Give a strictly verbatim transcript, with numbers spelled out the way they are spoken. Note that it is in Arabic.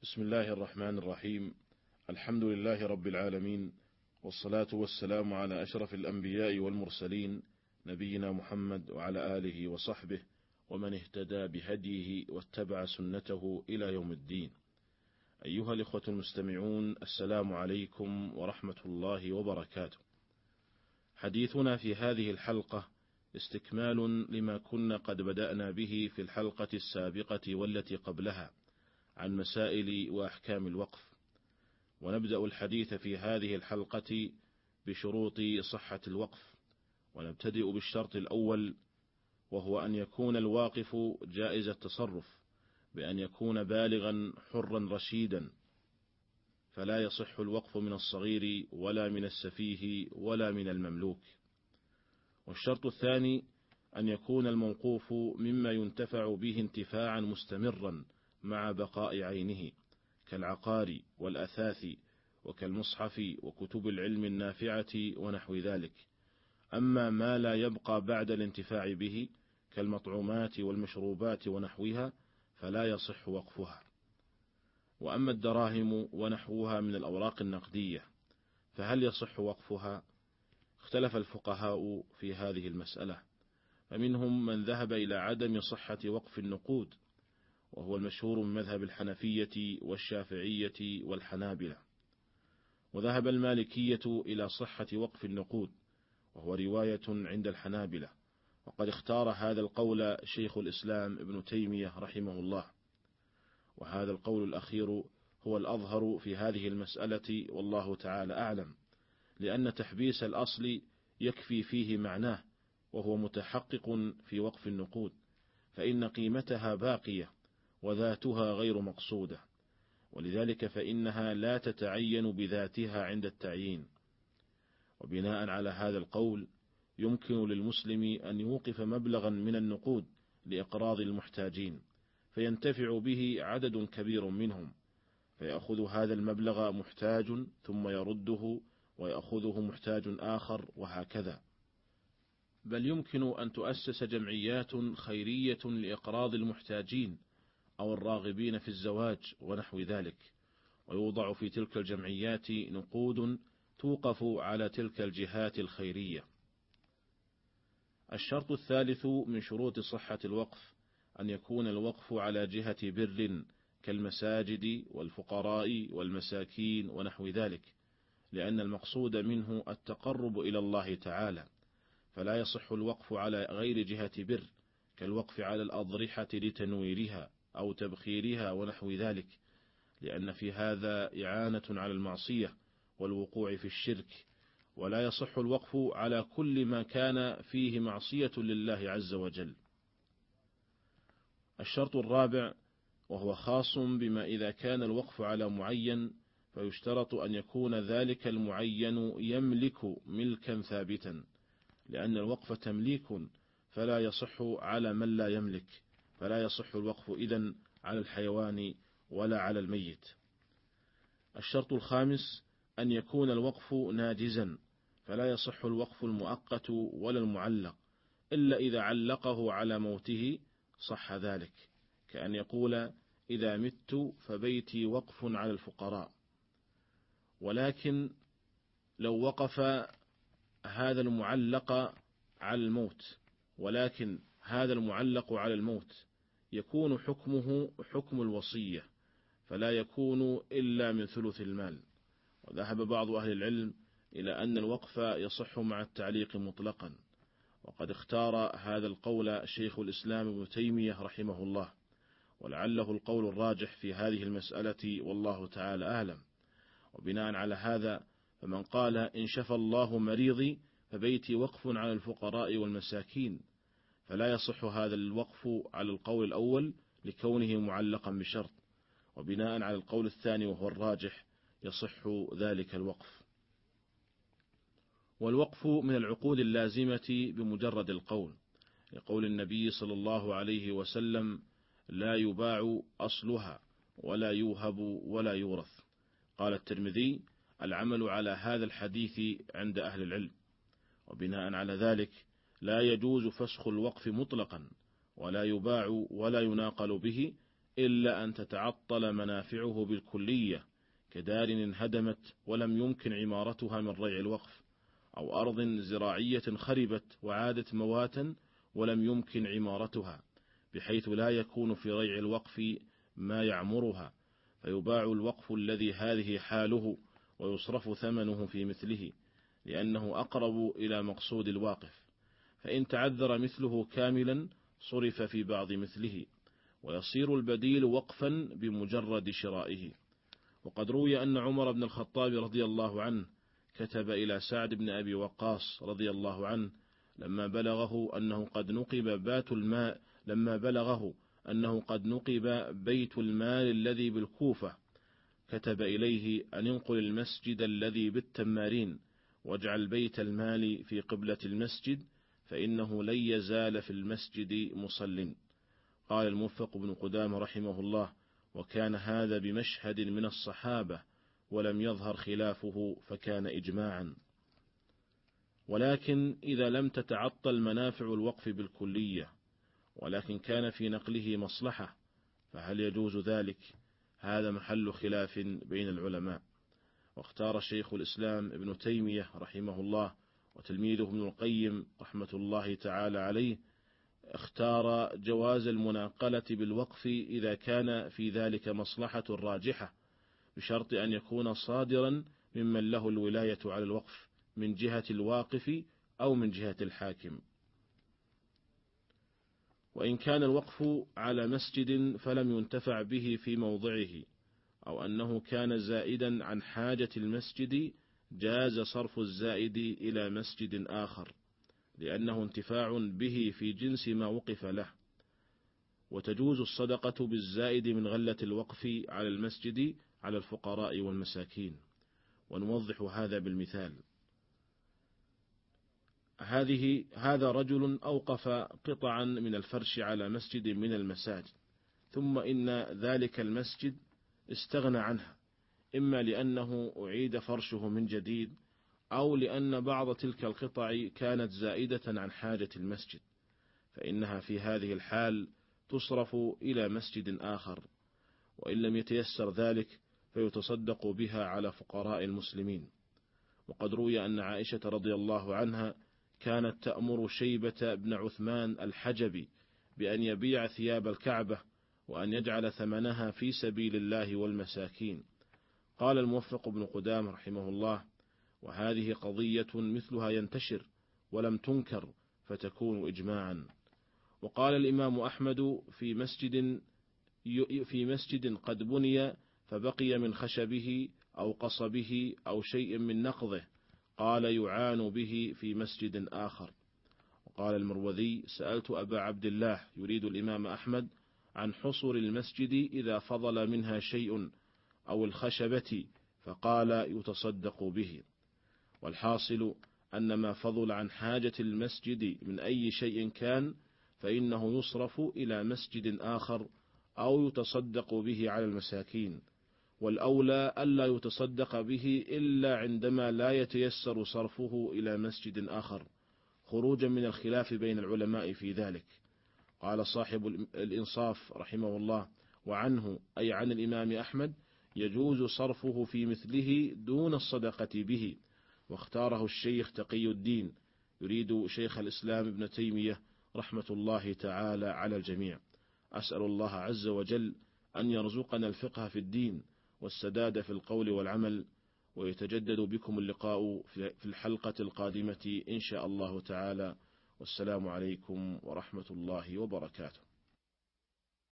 بسم الله الرحمن الرحيم. الحمد لله رب العالمين، والصلاة والسلام على أشرف الأنبياء والمرسلين، نبينا محمد وعلى آله وصحبه ومن اهتدى بهديه واتبع سنته إلى يوم الدين. أيها الإخوة المستمعون، السلام عليكم ورحمة الله وبركاته. حديثنا في هذه الحلقة استكمال لما كنا قد بدأنا به في الحلقة السابقة والتي قبلها عن مسائل وأحكام الوقف، ونبدأ الحديث في هذه الحلقة بشروط صحة الوقف، ونبتدئ بالشرط الأول، وهو أن يكون الواقف جائز التصرف، بأن يكون بالغا حرا رشيدا، فلا يصح الوقف من الصغير ولا من السفيه ولا من المملوك. والشرط الثاني أن يكون الموقوف مما ينتفع به انتفاعا مستمرا مع بقاء عينه، كالعقار والأثاث وكالمصحف وكتب العلم النافعة ونحو ذلك. أما ما لا يبقى بعد الانتفاع به كالمطعومات والمشروبات ونحوها فلا يصح وقفها. وأما الدراهم ونحوها من الأوراق النقدية فهل يصح وقفها؟ اختلف الفقهاء في هذه المسألة، فمنهم من ذهب إلى عدم صحة وقف النقود، وهو المشهور من مذهب الحنفية والشافعية والحنابلة. وذهب المالكية إلى صحة وقف النقود، وهو رواية عند الحنابلة، وقد اختار هذا القول شيخ الإسلام ابن تيمية رحمه الله. وهذا القول الأخير هو الأظهر في هذه المسألة، والله تعالى أعلم، لأن تحبيس الأصل يكفي فيه معناه، وهو متحقق في وقف النقود، فإن قيمتها باقية وذاتها غير مقصودة، ولذلك فإنها لا تتعين بذاتها عند التعيين. وبناء على هذا القول يمكن للمسلم أن يوقف مبلغا من النقود لإقراض المحتاجين، فينتفع به عدد كبير منهم، فيأخذ هذا المبلغ محتاج ثم يرده، ويأخذه محتاج آخر، وهكذا. بل يمكن أن تؤسس جمعيات خيرية لإقراض المحتاجين أو الراغبين في الزواج ونحو ذلك، ويوضع في تلك الجمعيات نقود توقف على تلك الجهات الخيرية. الشرط الثالث من شروط صحة الوقف أن يكون الوقف على جهة بر، كالمساجد والفقراء والمساكين ونحو ذلك، لأن المقصود منه التقرب إلى الله تعالى، فلا يصح الوقف على غير جهة بر، كالوقف على الأضرحة لتنويرها أو تبخيرها ونحو ذلك، لأن في هذا إعانة على المعصية والوقوع في الشرك. ولا يصح الوقف على كل ما كان فيه معصية لله عز وجل. الشرط الرابع، وهو خاص بما إذا كان الوقف على معين، فيشترط أن يكون ذلك المعين يملك ملكا ثابتا، لأن الوقف تمليك فلا يصح على من لا يملك، فلا يصح الوقف إذن على الحيوان ولا على الميت. الشرط الخامس أن يكون الوقف ناجزا، فلا يصح الوقف المؤقت ولا المعلق، إلا إذا علقه على موته صح ذلك، كأن يقول إذا مت فبيتي وقف على الفقراء. ولكن لو وقف هذا المعلق على الموت، ولكن هذا المعلق على الموت يكون حكمه حكم الوصية، فلا يكون إلا من ثلث المال. وذهب بعض أهل العلم إلى أن الوقف يصح مع التعليق مطلقا، وقد اختار هذا القول شيخ الإسلام ابن تيمية رحمه الله، ولعله القول الراجح في هذه المسألة، والله تعالى أعلم. وبناء على هذا فمن قال إن شفى الله مريضي فبيتي وقف على الفقراء والمساكين، فلا يصح هذا الوقف على القول الأول لكونه معلقا بشرط، وبناء على القول الثاني وهو الراجح يصح ذلك الوقف. والوقف من العقود اللازمة بمجرد القول، لقول النبي صلى الله عليه وسلم لا يباع أصلها ولا يوهب ولا يورث. قال الترمذي العمل على هذا الحديث عند أهل العلم. وبناء على ذلك لا يجوز فسخ الوقف مطلقا، ولا يباع ولا يناقل به إلا أن تتعطل منافعه بالكلية، كدار انهدمت ولم يمكن عمارتها من ريع الوقف، أو أرض زراعية خربت وعادت مواتا ولم يمكن عمارتها، بحيث لا يكون في ريع الوقف ما يعمرها، فيباع الوقف الذي هذه حاله ويصرف ثمنه في مثله، لأنه أقرب إلى مقصود الواقف. فإن تعذر مثله كاملا صرف في بعض مثله، ويصير البديل وقفا بمجرد شرائه. وقد روي أن عمر بن الخطاب رضي الله عنه كتب إلى سعد بن أبي وقاص رضي الله عنه لما بلغه أنه قد نقب بات الماء لما بلغه أنه قد نقب بيت المال الذي بالكوفة، كتب إليه أن انقل المسجد الذي بالتمارين، واجعل بيت المال في قبلة المسجد، فإنه لن يزال في المسجد مصل. قال الموفق بن قدامة رحمه الله: وكان هذا بمشهد من الصحابة، ولم يظهر خلافه فكان إجماعا. ولكن إذا لم تتعطل منافع الوقف بالكلية، ولكن كان في نقله مصلحة، فهل يجوز ذلك؟ هذا محل خلاف بين العلماء. واختار شيخ الإسلام ابن تيمية رحمه الله وتلميذه ابن القيم رحمة الله تعالى عليه، اختار جواز المناقلة بالوقف إذا كان في ذلك مصلحة راجحة، بشرط أن يكون صادرا ممن له الولاية على الوقف من جهة الواقف أو من جهة الحاكم. وإن كان الوقف على مسجد فلم ينتفع به في موضعه، أو أنه كان زائدا عن حاجة المسجد، جاز صرف الزائد إلى مسجد آخر، لأنه انتفاع به في جنس ما وقف له. وتجوز الصدقة بالزائد من غلة الوقف على المسجد على الفقراء والمساكين. ونوضح هذا بالمثال: هذه هذا رجل أوقف قطعا من الفرش على مسجد من المساجد، ثم إن ذلك المسجد استغنى عنها، إما لأنه أعيد فرشه من جديد، أو لأن بعض تلك القطع كانت زائدة عن حاجة المسجد، فإنها في هذه الحال تصرف إلى مسجد آخر، وإن لم يتيسر ذلك فيتصدق بها على فقراء المسلمين. وقد روي أن عائشة رضي الله عنها كانت تأمر شيبة بن عثمان الحجبي بأن يبيع ثياب الكعبة، وأن يجعل ثمنها في سبيل الله والمساكين. قال الموفق بن قدامة رحمه الله: وهذه قضية مثلها ينتشر ولم تنكر فتكون إجماعا. وقال الإمام أحمد في مسجد في مسجد قد بني فبقي من خشبه أو قصبه أو شيء من نقضه، قال يعان به في مسجد آخر. وقال المروذي: سألت أبا عبد الله يريد الإمام أحمد عن حصر المسجد إذا فضل منها شيء أو الخشبة، فقال يتصدق به. والحاصل أن ما فضل عن حاجة المسجد من أي شيء كان فإنه يصرف إلى مسجد آخر أو يتصدق به على المساكين، والأولى ألا يتصدق به إلا عندما لا يتيسر صرفه إلى مسجد آخر، خروجا من الخلاف بين العلماء في ذلك. قال صاحب الإنصاف رحمه الله: وعنه أي عن الإمام أحمد يجوز صرفه في مثله دون الصدقة به. واختاره الشيخ تقي الدين يريد شيخ الإسلام ابن تيمية رحمة الله تعالى على الجميع. أسأل الله عز وجل أن يرزقنا الفقه في الدين والسداد في القول والعمل، ويتجدد بكم اللقاء في الحلقة القادمة إن شاء الله تعالى. والسلام عليكم ورحمة الله وبركاته.